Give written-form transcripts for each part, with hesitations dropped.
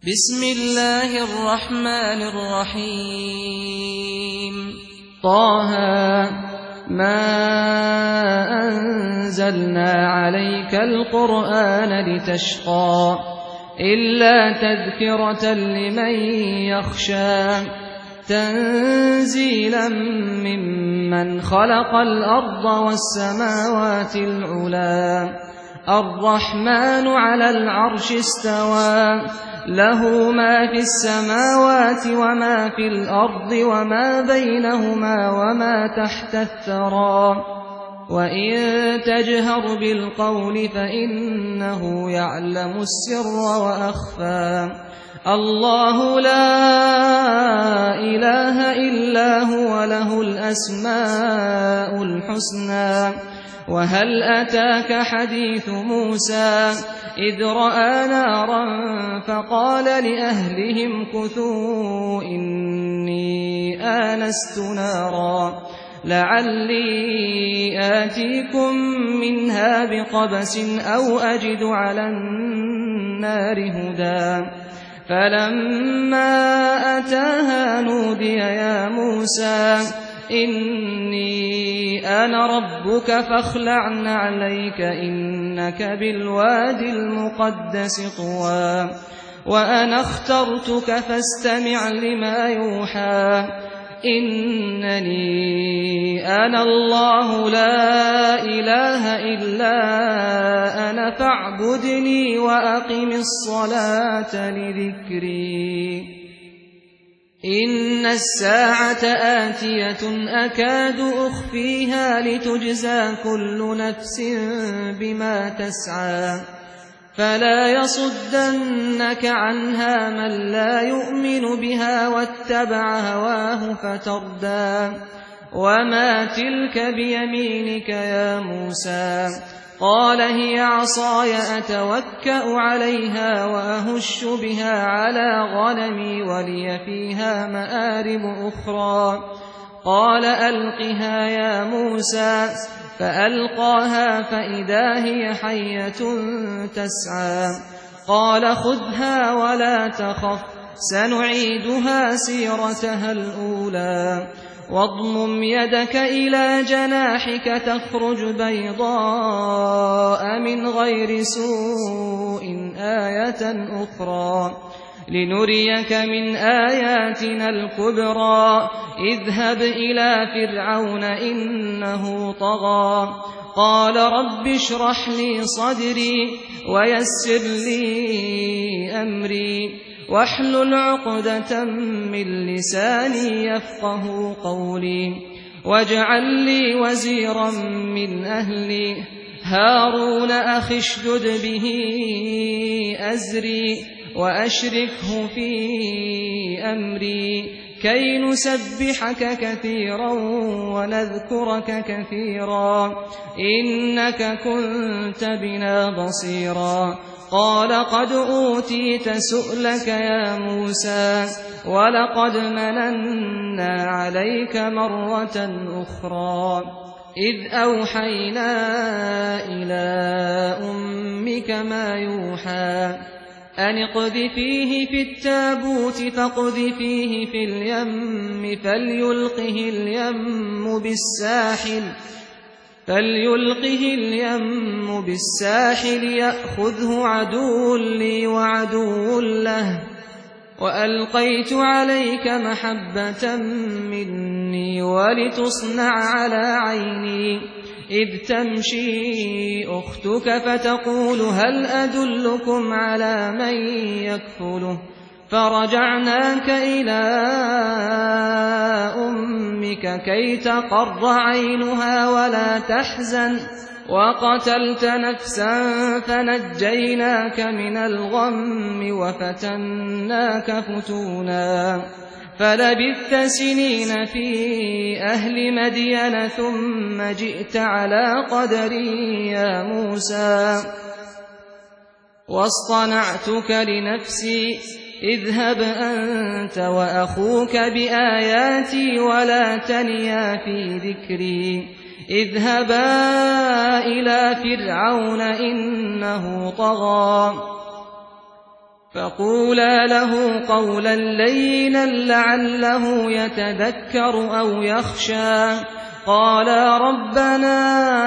بسم الله الرحمن الرحيم طه ما أنزلنا عليك القرآن لتشقى إلا تذكرة لمن يخشى تنزيلا ممن خلق الأرض والسماوات العلى الرحمن على العرش استوى له ما في السماوات وما في الأرض وما بينهما وما تحت الثرى وإن تجهر بالقول فإنه يعلم السر وأخفى الله لا إله إلا هو له الأسماء الحسنى وهل أتاك حديث موسى إذ رأى نارا فقال لأهلهم كثوا إني آنست نارا لعلي آتيكم منها بقبس أو أجد على النار هدى فلما أتاها نودي يا موسى إني أنا ربك فاخلع نعليك إنك بالوادي المقدس طوى وأنا اخترتك فاستمع لما يوحى إنني أنا الله لا إله إلا أنا فاعبدني وأقم الصلاة لذكري إن الساعة آتية أكاد أخفيها لتجزى كل نفس بما تسعى فلا يصدنك عنها من لا يؤمن بها واتبع هواه فتردى وما تلك بيمينك يا موسى قال هي عصاي أتوكأ عليها وأهش بها على غنمي ولي فيها مآرب أخرى قال ألقها يا موسى فألقاها فإذا هي حية تسعى قال خذها ولا تخف سنعيدها سيرتها الأولى واضمم يدك إلى جناحك تخرج بيضاء من غير سوء آية أخرى لنريك من آياتنا الكبرى اذهب إلى فرعون إنه طغى قال رب اشرح لي صدري ويسر لي أمري واحلل عقدة من لساني يفقه قولي واجعل لي وزيرا من أهلي هارون أخي اشدد به أزري وأشركه في أمري كي نسبحك كثيرا ونذكرك كثيرا إنك كنت بنا بصيرا قال قد أوتيت سؤلك يا موسى ولقد مننا عليك مرة أخرى إذ أوحينا إلى أمك ما يوحى أن اقذفيه في التابوت فاقذفيه في اليم فليلقه اليم بالساحل يأخذه عدو لي وعدو له وألقيت عليك محبة مني ولتصنع على عيني إذ تمشي أختك فتقول هل أدلكم على من يكفله فرجعناك إلى أمك كي تقر عينها ولا تحزن وقتلت نفسا فنجيناك من الغم وفتناك فتونا فلبثت سنين في أهل مدين ثم جئت على قدري يا موسى واصطنعتك لنفسي اذهب أنت وأخوك بآياتي ولا تنيا في ذكري اذهبا إلى فرعون إنه طغى فقولا له قولا لينا لعله يتذكر أو يخشى. قالا ربنا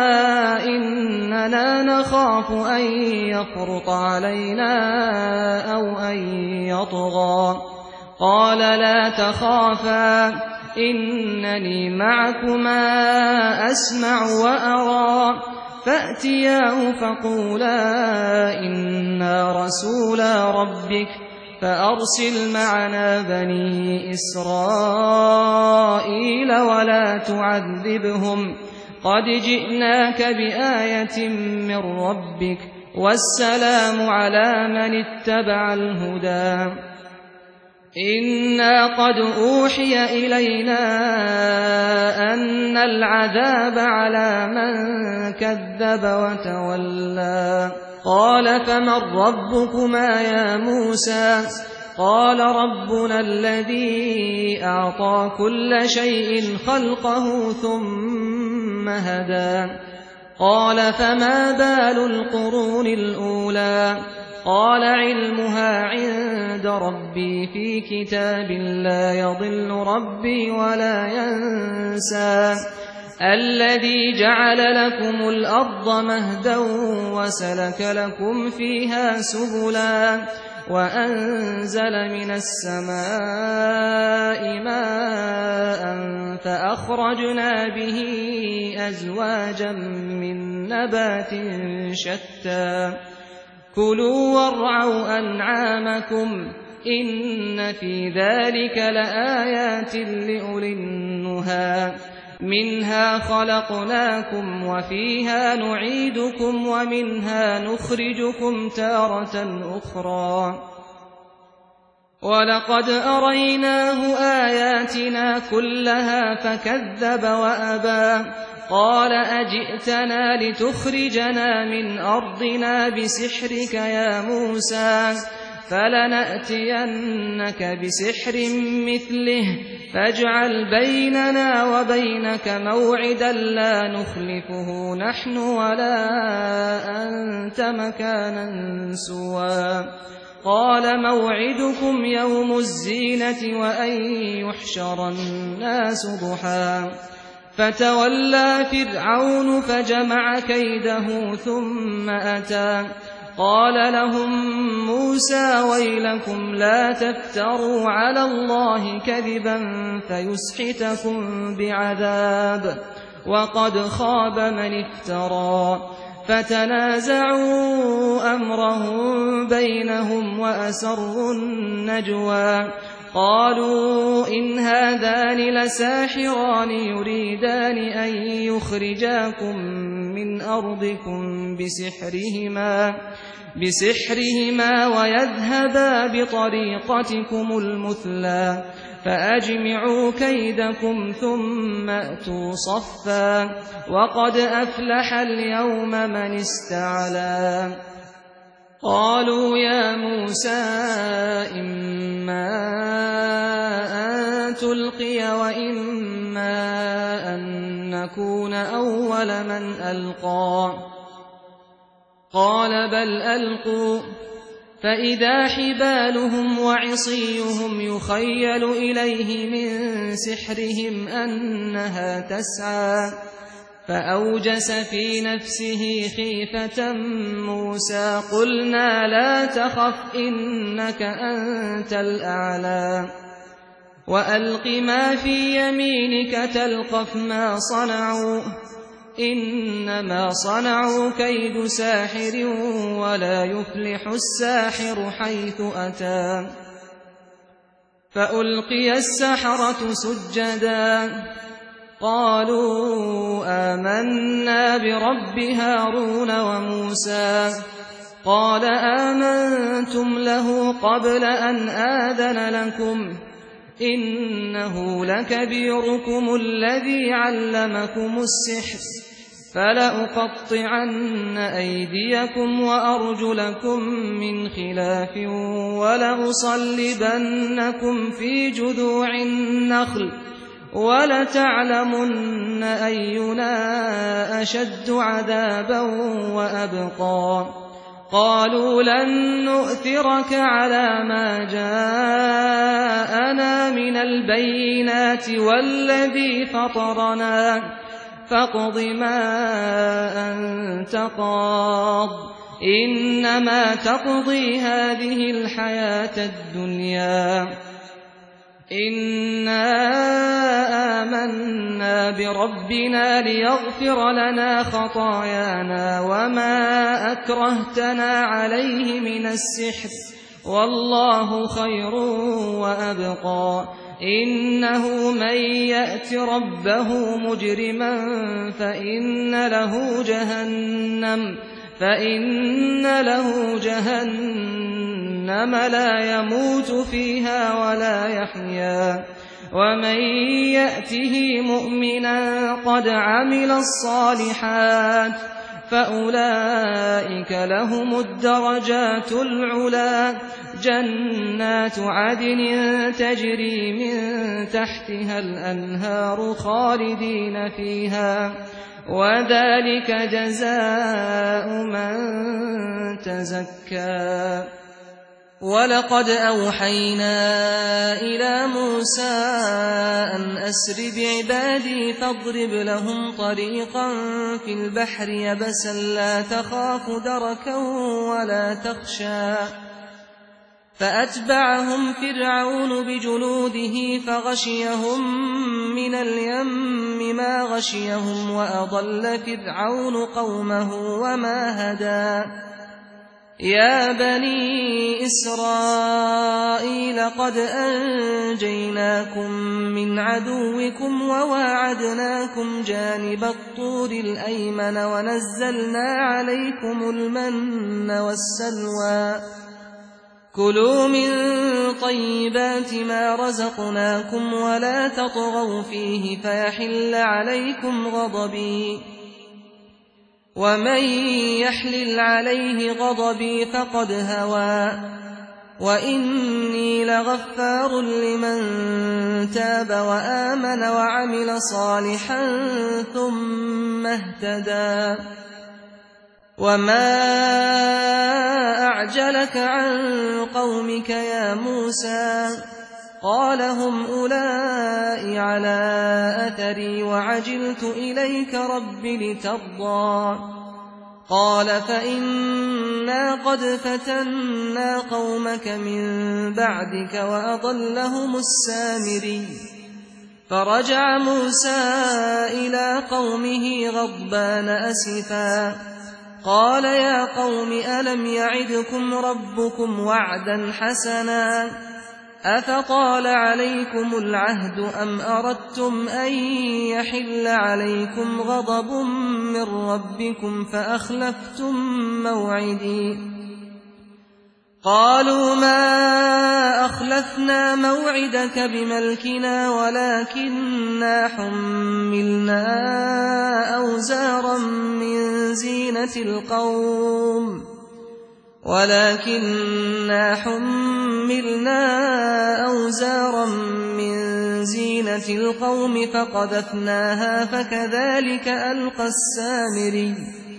إننا نخاف أن يفرط علينا أو أن يطغى. قال لا تخافا إنني معكما أسمع وأرى. فأتياه فقولا إنا رسولا ربك فأرسل معنا بني إسرائيل ولا تعذبهم قد جئناك بآية من ربك والسلام على من اتبع الهدى. إنا قد أوحي إلينا أن العذاب على من كذب وتولى. قال فمن ربكما يا موسى؟ قال ربنا الذي أعطى كل شيء خلقه ثم هدى. قال فما بال القرون الأولى؟ قال علمها عند ربي في كتاب لا يضل ربي ولا ينسى. الذي جعل لكم الأرض مهدا وسلك لكم فيها سبلا وأنزل من السماء ماء فأخرجنا به أزواجا من نبات شتى. كلوا وارعوا أنعامكم إن في ذلك لآيات لأولي النهى. منها خلقناكم وفيها نعيدكم ومنها نخرجكم تارة أخرى. ولقد أريناه آياتنا كلها فكذب وأبى. قال أجئتنا لتخرجنا من أرضنا بسحرك يا موسى؟ فلنأتينك بسحر مثله فاجعل بيننا وبينك موعدا لا نخلفه نحن ولا أنت مكانا سوى. قال موعدكم يوم الزينة وأن يحشر الناس ضحى. فتولى فرعون فجمع كيده ثم أتى. قال لهم موسى ويلكم لا تفتروا على الله كذبا فيسحتكم بعذاب وقد خاب من افترى. فتنازعوا أمرهم بينهم وأسروا النجوى. قالوا إن هذان لساحران يريدان أن يخرجاكم من أرضكم بسحرهما ويذهبا بطريقتكم المثلى فأجمعوا كيدكم ثم أتوا صفا وقد أفلح اليوم من استعلى. قالوا يا موسى إما أن تلقي وإما أن نكون أول من ألقى. قال بل ألقوا فإذا حبالهم وعصيهم يخيل إليه من سحرهم أنها تسعى. فأوجس في نفسه خيفة موسى. قلنا لا تخف إنك أنت الأعلى وألق ما في يمينك تلقف ما صنعوا إنما صنعوا كيد ساحر ولا يفلح الساحر حيث أتى. فألقي السحرة سجدا قالوا آمنا برب هارون وموسى. قال آمنتم له قبل أن آذن لكم إنه لكبيركم الذي علمكم السحر فلأقطعن أيديكم وأرجلكم من خلاف ولأصلبنكم في جذوع النخل ولتعلمن أينا أشد عذابا وأبقى. قالوا لن نؤثرك على ما جاءنا من البينات والذي فطرنا فاقض ما أنت قاض إنما تقضي هذه الحياة الدنيا إنا آمنا بربنا ليغفر لنا خطايانا وما أكرهتنا عليه من السحر والله خير وأبقى إنه من يأت ربه مجرما فإن له جهنم لا يموت فيها ولا يحيا ومن يأته مؤمنا قد عمل الصالحات فأولئك لهم الدرجات العلى جنات عدن تجري من تحتها الأنهار خالدين فيها وذلك جزاء من تزكى ولقد أوحينا إلى موسى أن أسر بعبادي فاضرب لهم طريقا في البحر يبسا لا تخاف دركا ولا تخشى فأتبعهم فرعون بجنوده فغشيهم من اليم ما غشيهم وأضل فرعون قومه وما هدى يا بني إسرائيل قد أنجيناكم من عدوكم وواعدناكم جانب الطور الأيمن ونزلنا عليكم المن والسلوى كلوا من طيبات ما رزقناكم ولا تطغوا فيه فيحل عليكم غضبي ومن يحلل عليه غضبي فقد هوى وإني لغفار لمن تاب وآمن وعمل صالحا ثم اهتدى وما أعجلك عن قومك يا موسى قال هم أولئك على أثري وعجلت إليك رب لترضى قال فإنا قد فتنا قومك من بعدك وأضلهم السامري فرجع موسى إلى قومه غضبان أسفا قال يا قوم ألم يعدكم ربكم وعدا حسنا أفطال عليكم العهد أم أردتم أن يحل عليكم غضب من ربكم فأخلفتم موعدي قالوا ما أخلفنا موعدك بملكنا ولكننا حملنا أوزارا من زينة القوم فقذفناها فكذلك ألقى السامري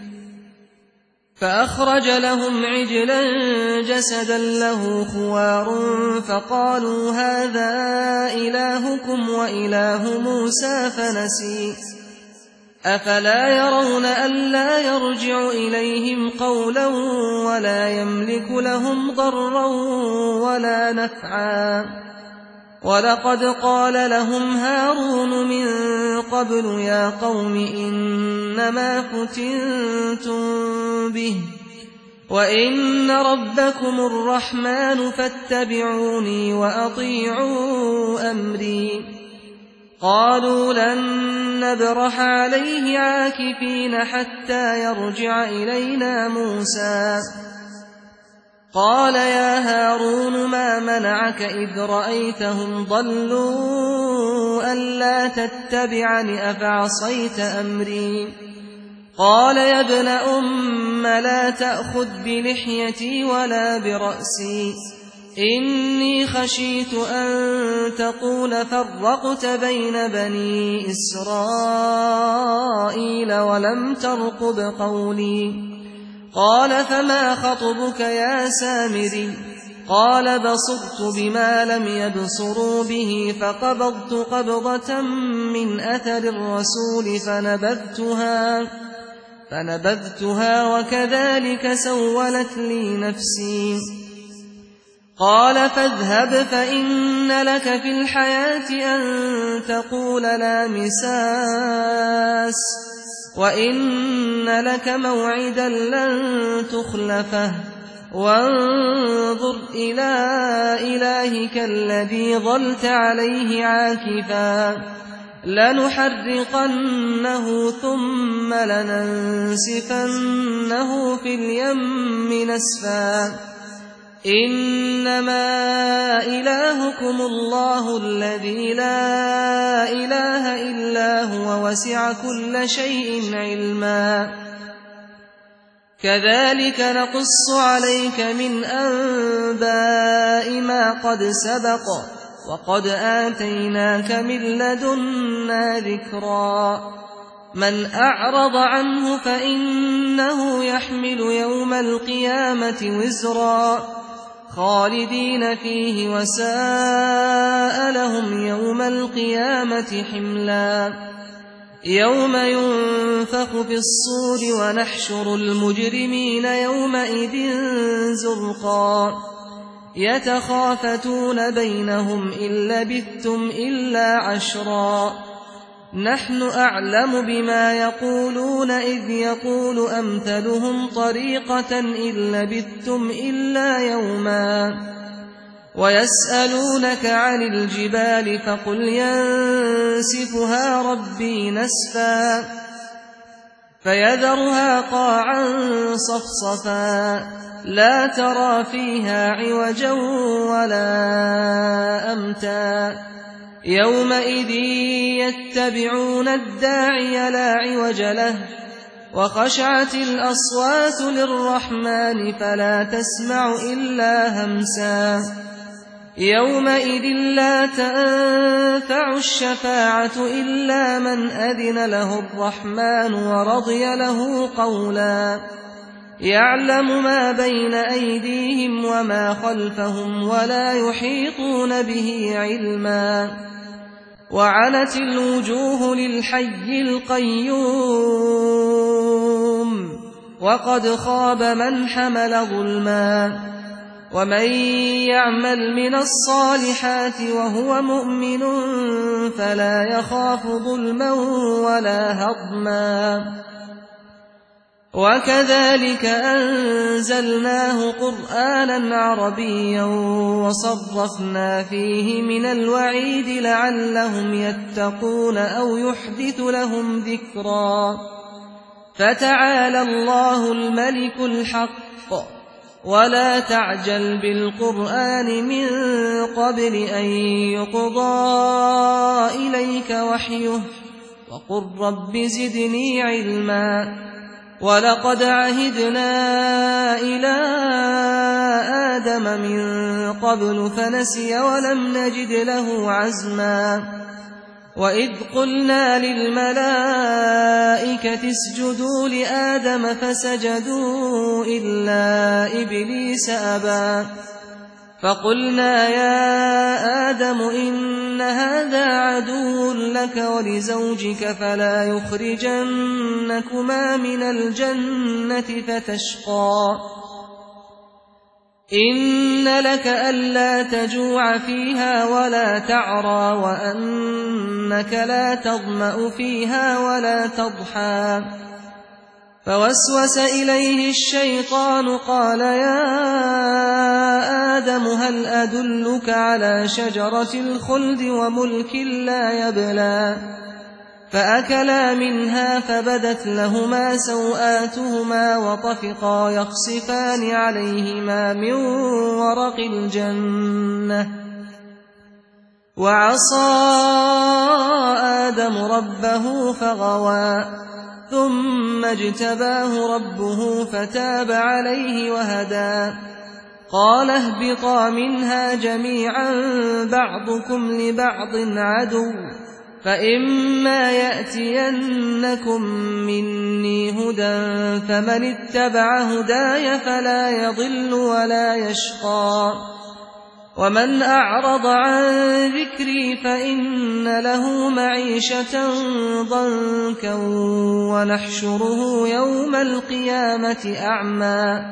فأخرج لهم عجلا جسدا له خوار فقالوا هذا إلهكم وإله موسى فنسي أفلا يرون ألا يرجع إليهم قولا ولا يملك لهم ضرا ولا نفعا ولقد قال لهم هارون من قبل يا قوم إنما فتنتم به وإن ربكم الرحمن فاتبعوني وأطيعوا أمري قالوا لن نبرح عليه عاكفين حتى يرجع إلينا موسى قال يا هارون ما منعك إذ رأيتهم ضلوا ألا تتبعني أفعصيت أمري قال يا ابن أم لا تأخذ بلحيتي ولا برأسي إني خشيت أن تقول فرقت بين بني إسرائيل ولم ترقب قولي قال فما خطبك يا سامري قال بصرت بما لم يبصروا به فقبضت قبضة من أثر الرسول فنبذتها وكذلك سولت لي نفسي. قال فاذهب فإن لك في الحياة أن تقول لا مساس وإن لك موعدا لن تخلفه وانظر إلى إلهك الذي ظلت عليه عاكفا لنحرقنه ثم لننسفنه في اليم نسفا إنما إلهكم الله الذي لا إله إلا هو وسع كل شيء علما كذلك نقص عليك من أنباء ما قد سبق وقد آتيناك من لدنا ذكرا من أعرض عنه فإنه يحمل يوم القيامة وزرا خالدين فيه وساء لهم يوم القيامة حملا يوم ينفخ في الصور ونحشر المجرمين يومئذ زرقا يتخافتون بينهم إن لبثتم إلا عشرا نحن أعلم بما يقولون إذ يقول أمثلهم طريقة إن لبثتم إلا يوما ويسألونك عن الجبال فقل ينسفها ربي نسفا فيذرها قاعا صفصفا لا ترى فيها عوجا ولا أمتا يومئذ يتبعون الداعي لا عوج له وخشعت الأصوات للرحمن فلا تسمع إلا همسا يومئذ لا تنفع الشفاعة إلا من أذن له الرحمن ورضي له قولا يعلم ما بين أيديهم وما خلفهم ولا يحيطون به علما وعنت الوجوه للحي القيوم وقد خاب من حمل ظلما ومن يعمل من الصالحات وهو مؤمن فلا يخاف ظلما ولا هضما وكذلك أنزلناه قرآنا عربيا وصرفنا فيه من الوعيد لعلهم يتقون أو يحدث لهم ذكرا فتعالى الله الملك الحق ولا تعجل بالقرآن من قبل أن يقضى إليك وحيه وقل رب زدني علما ولقد عهدنا إلى آدم من قبل فنسي ولم نجد له عزما وإذ قلنا للملائكة اسجدوا لآدم فسجدوا إلا إبليس أبى فقلنا يا آدم إن هذا عدو لك ولزوجك فلا يخرجنكما من الجنة فتشقى إن لك ألا تجوع فيها ولا تعرى وأنك لا تظمأ فيها ولا تضحى فوسوس إليه الشيطان قال يا آدم هل أدلك على شجرة الخلد وملك لا يبلى فأكلا منها فبدت لهما سوآتهما وطفقا يخصفان عليهما من ورق الجنة وعصى آدم ربه فغوى ثم اجتباه ربه فتاب عليه وهدى قال اهبطا منها جميعا بعضكم لبعض عدو فإما يأتينكم مني هدى فمن اتبع هداي فلا يضل ولا يشقى ومن أعرض عن ذكري فإن له معيشة ضنكا ونحشره يوم القيامة أعمى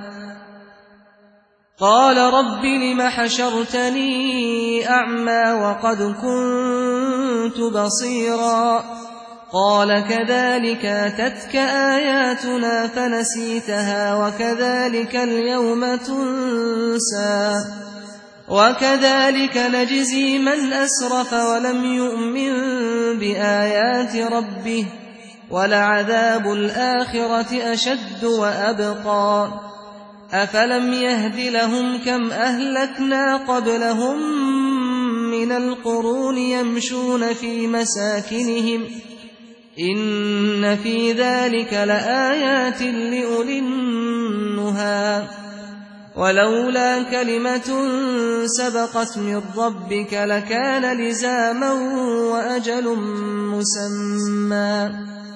قال رب لم حشرتني أعمى وقد كنت بصيرا قال كذلك أتتك آياتنا فنسيتها وكذلك اليوم تنسى وكذلك نجزي من أسرف ولم يؤمن بآيات ربه ولعذاب الآخرة أشد وأبقى أفلم يهد لهم كم أهلكنا قبلهم من القرون يمشون في مساكنهم إن في ذلك لآيات لأولي النهى ولولا كلمة سبقت من ربك لكان لزاما وأجل مسمى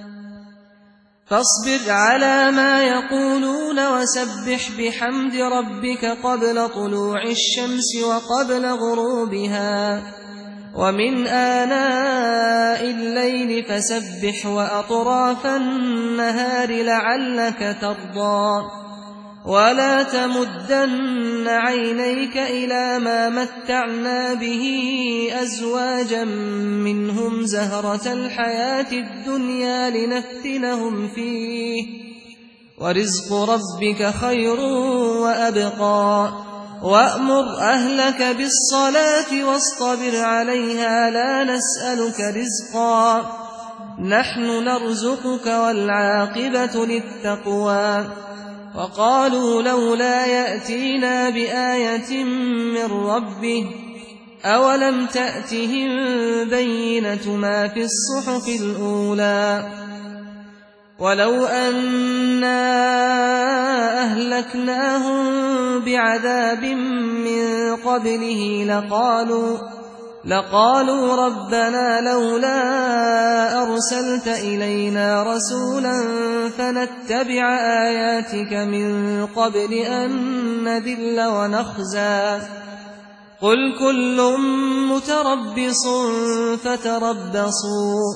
فاصبر على ما يقولون وسبح بحمد ربك قبل طلوع الشمس وقبل غروبها ومن آناء الليل فسبح وأطراف النهار لعلك ترضى ولا تمدن عينيك إلى ما متعنا به أزواجا منهم زهرة الحياة الدنيا لنفتنهم فيه ورزق ربك خير وأبقى وأمر أهلك بالصلاة واصطبر عليها لا نسألك رزقا نحن نرزقك والعاقبة للتقوى وقالوا لولا يأتينا بآية من ربه أولم تأتهم بينة ما في الصحف الأولى ولو أنا أهلكناهم بعذاب من قبله لقالوا ربنا لولا أرسلت إلينا رسولا فنتبع آياتك من قبل أن نذل ونخزى قل كل متربص فتربصوا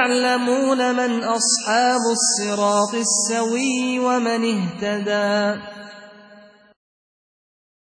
فستعلمون من أصحاب الصراط السوي ومن اهتدى